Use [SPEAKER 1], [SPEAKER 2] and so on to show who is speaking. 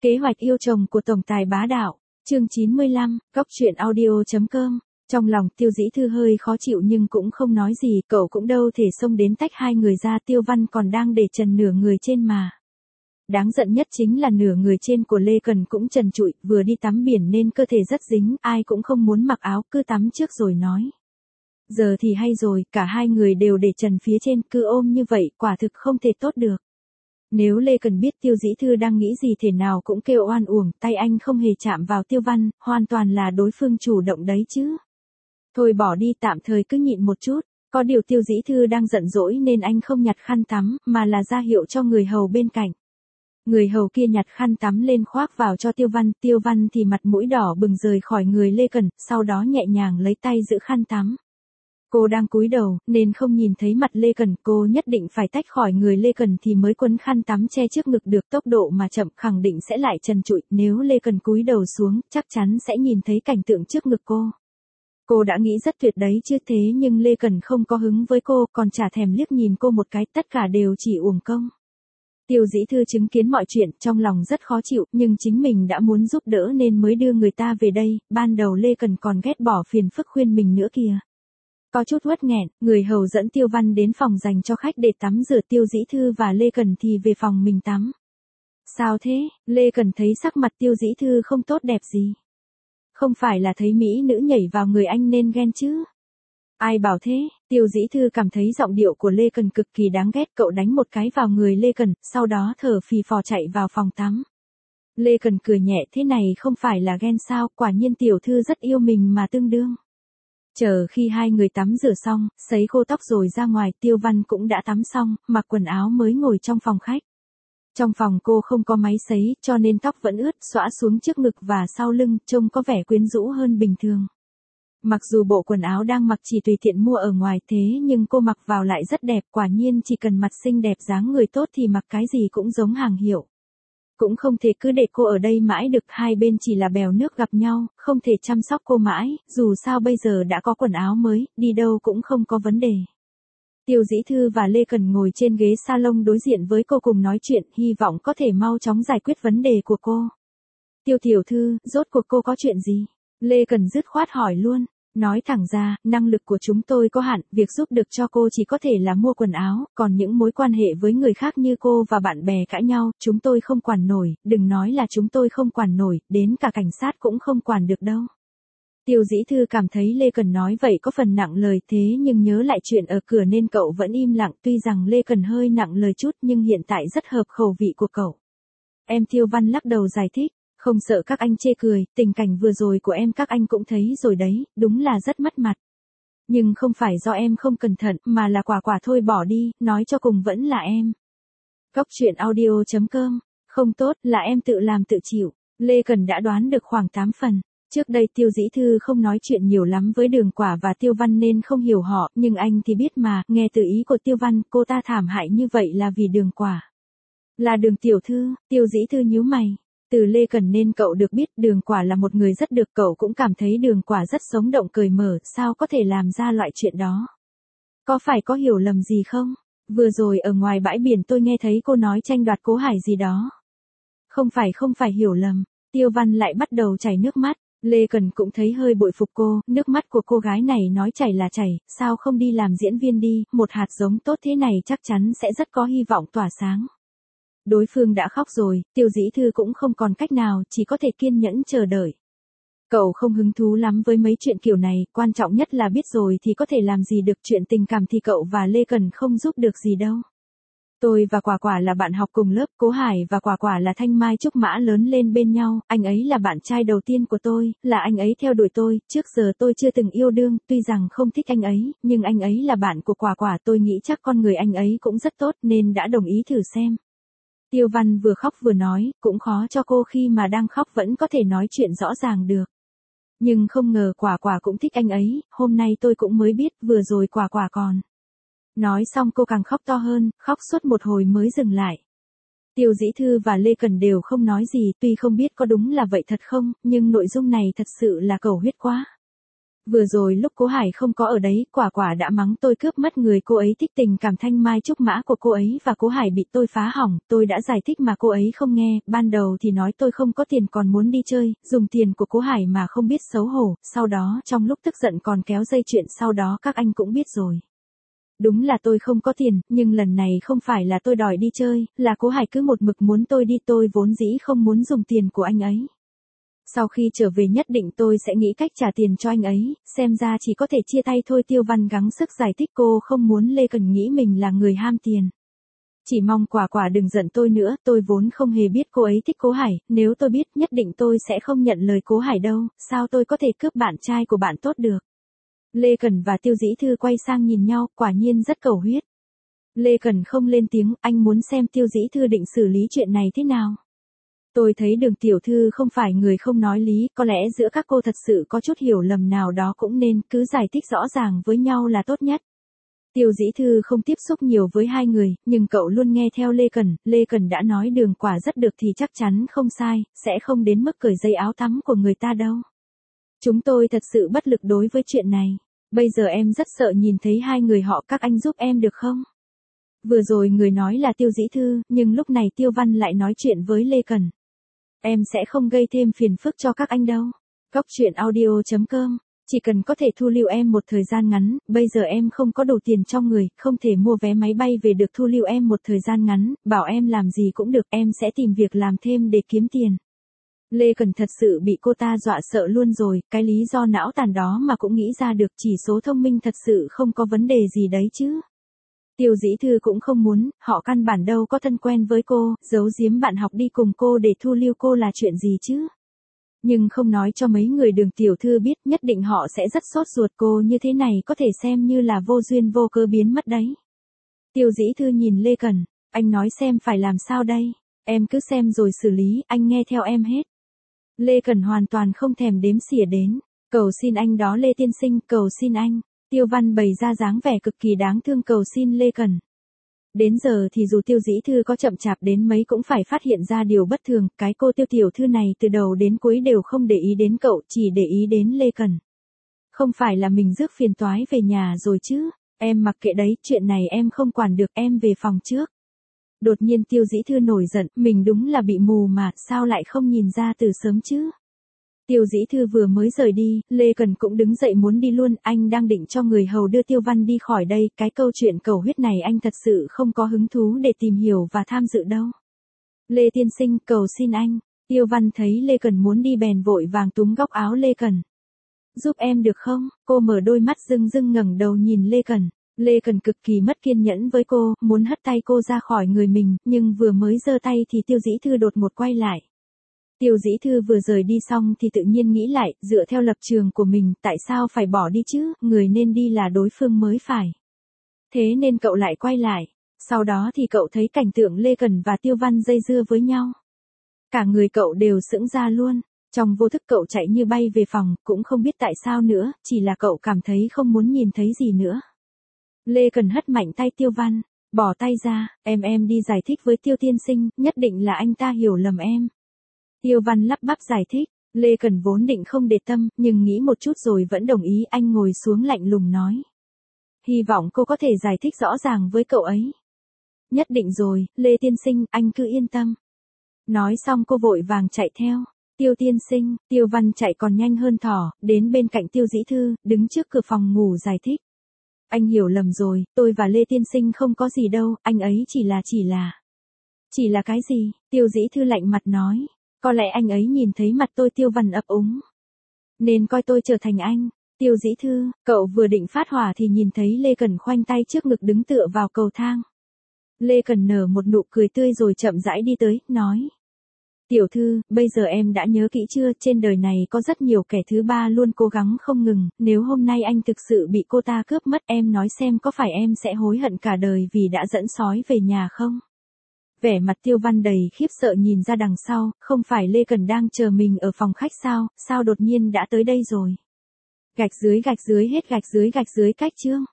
[SPEAKER 1] Kế hoạch yêu chồng của tổng tài bá đạo, chương 95, Cóc truyện audio.com. Trong lòng Tiêu Dĩ Thư hơi khó chịu nhưng cũng không nói gì, cậu cũng đâu thể xông đến tách hai người ra, Tiêu Văn còn đang để trần nửa người trên mà. Đáng giận nhất chính là nửa người trên của Lê Cần cũng trần trụi, vừa đi tắm biển nên cơ thể rất dính, ai cũng không muốn mặc áo, cứ tắm trước rồi nói. Giờ thì hay rồi, cả hai người đều để trần phía trên, cứ ôm như vậy, quả thực không thể tốt được. Nếu Lê Cần biết Tiêu Dĩ Thư đang nghĩ gì thế nào cũng kêu oan uổng, tay anh không hề chạm vào Tiêu Văn, hoàn toàn là đối phương chủ động đấy chứ. Thôi bỏ đi, tạm thời cứ nhịn một chút, có điều Tiêu Dĩ Thư đang giận dỗi nên anh không nhặt khăn tắm, mà là ra hiệu cho người hầu bên cạnh. Người hầu kia nhặt khăn tắm lên khoác vào cho Tiêu Văn thì mặt mũi đỏ bừng rời khỏi người Lê Cần, sau đó nhẹ nhàng lấy tay giữ khăn tắm. Cô đang cúi đầu, nên không nhìn thấy mặt Lê Cần, cô nhất định phải tách khỏi người Lê Cần thì mới quấn khăn tắm che trước ngực được, tốc độ mà chậm khẳng định sẽ lại trần trụi, nếu Lê Cần cúi đầu xuống, chắc chắn sẽ nhìn thấy cảnh tượng trước ngực cô. Cô đã nghĩ rất tuyệt đấy chứ, thế nhưng Lê Cần không có hứng với cô, còn chả thèm liếc nhìn cô một cái, tất cả đều chỉ uổng công. Tiêu Dĩ Thư chứng kiến mọi chuyện, trong lòng rất khó chịu, nhưng chính mình đã muốn giúp đỡ nên mới đưa người ta về đây, ban đầu Lê Cần còn ghét bỏ phiền phức khuyên mình nữa kìa. Có chút uất nghẹn, người hầu dẫn Tiêu Văn đến phòng dành cho khách để tắm rửa, Tiêu Dĩ Thư và Lê Cần thì về phòng mình tắm. Sao thế? Lê Cần thấy sắc mặt Tiêu Dĩ Thư không tốt đẹp gì. Không phải là thấy mỹ nữ nhảy vào người anh nên ghen chứ? Ai bảo thế? Tiêu Dĩ Thư cảm thấy giọng điệu của Lê Cần cực kỳ đáng ghét, cậu đánh một cái vào người Lê Cần, sau đó thở phì phò chạy vào phòng tắm. Lê Cần cười nhẹ, thế này không phải là ghen sao, quả nhiên tiểu thư rất yêu mình mà tương đương. Chờ khi hai người tắm rửa xong, sấy khô tóc rồi ra ngoài, Tiêu Văn cũng đã tắm xong, mặc quần áo mới ngồi trong phòng khách. Trong phòng cô không có máy sấy, cho nên tóc vẫn ướt, xõa xuống trước ngực và sau lưng, trông có vẻ quyến rũ hơn bình thường. Mặc dù bộ quần áo đang mặc chỉ tùy tiện mua ở ngoài thế nhưng cô mặc vào lại rất đẹp, quả nhiên chỉ cần mặt xinh đẹp dáng người tốt thì mặc cái gì cũng giống hàng hiệu. Cũng không thể cứ để cô ở đây mãi được, hai bên chỉ là bèo nước gặp nhau, không thể chăm sóc cô mãi, dù sao bây giờ đã có quần áo mới, đi đâu cũng không có vấn đề. Tiêu Dĩ Thư và Lê Cần ngồi trên ghế salon đối diện với cô cùng nói chuyện, hy vọng có thể mau chóng giải quyết vấn đề của cô. Tiêu tiểu thư, rốt cuộc cô có chuyện gì? Lê Cần dứt khoát hỏi luôn. Nói thẳng ra, năng lực của chúng tôi có hạn, việc giúp được cho cô chỉ có thể là mua quần áo, còn những mối quan hệ với người khác như cô và bạn bè cãi nhau, chúng tôi không quản nổi, đừng nói là chúng tôi không quản nổi, đến cả cảnh sát cũng không quản được đâu. Tiêu Dĩ Thư cảm thấy Lê Cần nói vậy có phần nặng lời, thế nhưng nhớ lại chuyện ở cửa nên cậu vẫn im lặng, tuy rằng Lê Cần hơi nặng lời chút nhưng hiện tại rất hợp khẩu vị của cậu. Em Tiêu Văn lắc đầu giải thích. Không sợ các anh chê cười, tình cảnh vừa rồi của em các anh cũng thấy rồi đấy, đúng là rất mất mặt. Nhưng không phải do em không cẩn thận, mà là quả thôi bỏ đi, nói cho cùng vẫn là em. Cóc truyện audio.com, không tốt, là em tự làm tự chịu. Lê Cần đã đoán được khoảng 8 phần. Trước đây Tiêu Dĩ Thư không nói chuyện nhiều lắm với Đường Quả và Tiêu Văn nên không hiểu họ, nhưng anh thì biết mà, nghe từ ý của Tiêu Văn, cô ta thảm hại như vậy là vì Đường Quả. Là Đường tiểu thư, Tiêu Dĩ Thư nhíu mày. Từ Lê Cần nên cậu được biết Đường Quả là một người rất được, cậu cũng cảm thấy Đường Quả rất sống động cởi mở, sao có thể làm ra loại chuyện đó. Có phải có hiểu lầm gì không? Vừa rồi ở ngoài bãi biển tôi nghe thấy cô nói tranh đoạt Cố Hải gì đó. Không phải hiểu lầm, Tiêu Văn lại bắt đầu chảy nước mắt, Lê Cần cũng thấy hơi bội phục cô, nước mắt của cô gái này nói chảy là chảy, sao không đi làm diễn viên đi, một hạt giống tốt thế này chắc chắn sẽ rất có hy vọng tỏa sáng. Đối phương đã khóc rồi, Tiêu Dĩ Thư cũng không còn cách nào, chỉ có thể kiên nhẫn chờ đợi. Cậu không hứng thú lắm với mấy chuyện kiểu này, quan trọng nhất là biết rồi thì có thể làm gì được, chuyện tình cảm thì cậu và Lê Cần không giúp được gì đâu. Tôi và Quả là bạn học cùng lớp, Cố Hải và Quả là thanh mai trúc mã lớn lên bên nhau, anh ấy là bạn trai đầu tiên của tôi, là anh ấy theo đuổi tôi, trước giờ tôi chưa từng yêu đương, tuy rằng không thích anh ấy, nhưng anh ấy là bạn của Quả, tôi nghĩ chắc con người anh ấy cũng rất tốt nên đã đồng ý thử xem. Tiêu Văn vừa khóc vừa nói, cũng khó cho cô khi mà đang khóc vẫn có thể nói chuyện rõ ràng được. Nhưng không ngờ Quả cũng thích anh ấy, hôm nay tôi cũng mới biết, vừa rồi Quả còn. Nói xong cô càng khóc to hơn, khóc suốt một hồi mới dừng lại. Tiêu Dĩ Thư và Lê Cần đều không nói gì, tuy không biết có đúng là vậy thật không, nhưng nội dung này thật sự là cầu huyết quá. Vừa rồi lúc Cố Hải không có ở đấy, Quả Quả đã mắng tôi cướp mất người cô ấy thích, tình cảm thanh mai trúc mã của cô ấy và Cố Hải bị tôi phá hỏng, tôi đã giải thích mà cô ấy không nghe, ban đầu thì nói tôi không có tiền còn muốn đi chơi, dùng tiền của Cố Hải mà không biết xấu hổ, sau đó trong lúc tức giận còn kéo dây chuyện, sau đó các anh cũng biết rồi. Đúng là tôi không có tiền, nhưng lần này không phải là tôi đòi đi chơi, là Cố Hải cứ một mực muốn tôi đi, tôi vốn dĩ không muốn dùng tiền của anh ấy. Sau khi trở về nhất định tôi sẽ nghĩ cách trả tiền cho anh ấy, xem ra chỉ có thể chia tay thôi. Tiêu Văn gắng sức giải thích, cô không muốn Lê Cần nghĩ mình là người ham tiền. Chỉ mong Quả Quả đừng giận tôi nữa, tôi vốn không hề biết cô ấy thích Cố Hải, nếu tôi biết nhất định tôi sẽ không nhận lời Cố Hải đâu, sao tôi có thể cướp bạn trai của bạn tốt được. Lê Cần và Tiêu Dĩ Thư quay sang nhìn nhau, quả nhiên rất cầu huyết. Lê Cần không lên tiếng, anh muốn xem Tiêu Dĩ Thư định xử lý chuyện này thế nào. Tôi thấy Đường tiểu thư không phải người không nói lý, có lẽ giữa các cô thật sự có chút hiểu lầm nào đó, cũng nên cứ giải thích rõ ràng với nhau là tốt nhất. Tiêu Dĩ Thư không tiếp xúc nhiều với hai người, nhưng cậu luôn nghe theo Lê Cần đã nói Đường quả rất được thì chắc chắn không sai, sẽ không đến mức cởi dây áo tắm của người ta đâu. Chúng tôi thật sự bất lực đối với chuyện này, bây giờ em rất sợ nhìn thấy hai người họ, các anh giúp em được không? Vừa rồi người nói là Tiêu Dĩ Thư, nhưng lúc này Tiêu Văn lại nói chuyện với Lê Cần. Em sẽ không gây thêm phiền phức cho các anh đâu. Góc truyện audio.com, chỉ cần có thể thu lưu em một thời gian ngắn, bây giờ em không có đủ tiền trong người, không thể mua vé máy bay về được, thu lưu em một thời gian ngắn, bảo em làm gì cũng được, em sẽ tìm việc làm thêm để kiếm tiền. Lê Cần thật sự bị cô ta dọa sợ luôn rồi, cái lý do não tàn đó mà cũng nghĩ ra được, chỉ số thông minh thật sự không có vấn đề gì đấy chứ. Tiêu Dĩ Thư cũng không muốn, họ căn bản đâu có thân quen với cô, giấu giếm bạn học đi cùng cô để thu lưu cô là chuyện gì chứ. Nhưng không nói cho mấy người Đường tiểu thư biết, nhất định họ sẽ rất sốt ruột, cô như thế này có thể xem như là vô duyên vô cớ biến mất đấy. Tiêu Dĩ Thư nhìn Lê Cần, anh nói xem phải làm sao đây, em cứ xem rồi xử lý, anh nghe theo em hết. Lê Cần hoàn toàn không thèm đếm xỉa đến, cầu xin anh đó Lê tiên sinh, cầu xin anh. Tiêu Văn bày ra dáng vẻ cực kỳ đáng thương cầu xin Lê Cần. Đến giờ thì dù Tiêu Dĩ Thư có chậm chạp đến mấy cũng phải phát hiện ra điều bất thường, cái cô Tiêu tiểu thư này từ đầu đến cuối đều không để ý đến cậu, chỉ để ý đến Lê Cần. Không phải là mình rước phiền toái về nhà rồi chứ, em mặc kệ đấy, chuyện này em không quản được, em về phòng trước. Đột nhiên Tiêu Dĩ Thư nổi giận, mình đúng là bị mù mà, sao lại không nhìn ra từ sớm chứ? Tiêu Dĩ Thư vừa mới rời đi, Lê Cần cũng đứng dậy muốn đi luôn, anh đang định cho người hầu đưa Tiêu Văn đi khỏi đây, cái câu chuyện cầu huyết này anh thật sự không có hứng thú để tìm hiểu và tham dự đâu. Lê tiên sinh, cầu xin anh. Tiêu Văn thấy Lê Cần muốn đi bèn vội vàng túm góc áo Lê Cần. Giúp em được không? Cô mở đôi mắt rưng rưng ngẩng đầu nhìn Lê Cần. Lê Cần cực kỳ mất kiên nhẫn với cô, muốn hất tay cô ra khỏi người mình, nhưng vừa mới giơ tay thì Tiêu Dĩ Thư đột ngột quay lại. Tiêu Dĩ Thư vừa rời đi xong thì tự nhiên nghĩ lại, dựa theo lập trường của mình, tại sao phải bỏ đi chứ, người nên đi là đối phương mới phải. Thế nên cậu lại quay lại, sau đó thì cậu thấy cảnh tượng Lê Cần và Tiêu Văn dây dưa với nhau. Cả người cậu đều sững ra luôn, trong vô thức cậu chạy như bay về phòng, cũng không biết tại sao nữa, chỉ là cậu cảm thấy không muốn nhìn thấy gì nữa. Lê Cần hất mạnh tay Tiêu Văn, bỏ tay ra, em đi giải thích với Tiêu tiên sinh, nhất định là anh ta hiểu lầm em. Tiêu Văn lắp bắp giải thích, Lê Cần vốn định không để tâm, nhưng nghĩ một chút rồi vẫn đồng ý, anh ngồi xuống lạnh lùng nói. Hy vọng cô có thể giải thích rõ ràng với cậu ấy. Nhất định rồi, Lê tiên sinh, anh cứ yên tâm. Nói xong cô vội vàng chạy theo. Tiêu tiên sinh, Tiêu Văn chạy còn nhanh hơn thỏ, đến bên cạnh Tiêu Dĩ Thư, đứng trước cửa phòng ngủ giải thích. Anh hiểu lầm rồi, tôi và Lê tiên sinh không có gì đâu, anh ấy chỉ là cái gì? Tiêu Dĩ Thư lạnh mặt nói. Có lẽ anh ấy nhìn thấy mặt tôi. Tiêu Văn ấp úng, nên coi tôi trở thành anh. Tiêu Dĩ Thư, cậu vừa định phát hỏa thì nhìn thấy Lê Cần khoanh tay trước ngực đứng tựa vào cầu thang. Lê Cần nở một nụ cười tươi rồi chậm rãi đi tới, nói. Tiểu thư, bây giờ em đã nhớ kỹ chưa, trên đời này có rất nhiều kẻ thứ ba luôn cố gắng không ngừng, nếu hôm nay anh thực sự bị cô ta cướp mất, em nói xem có phải em sẽ hối hận cả đời vì đã dẫn sói về nhà không? Vẻ mặt Tiêu Văn đầy khiếp sợ nhìn ra đằng sau, không phải Lê Cần đang chờ mình ở phòng khách sao đột nhiên đã tới đây rồi. Gạch dưới hết gạch dưới cách chương.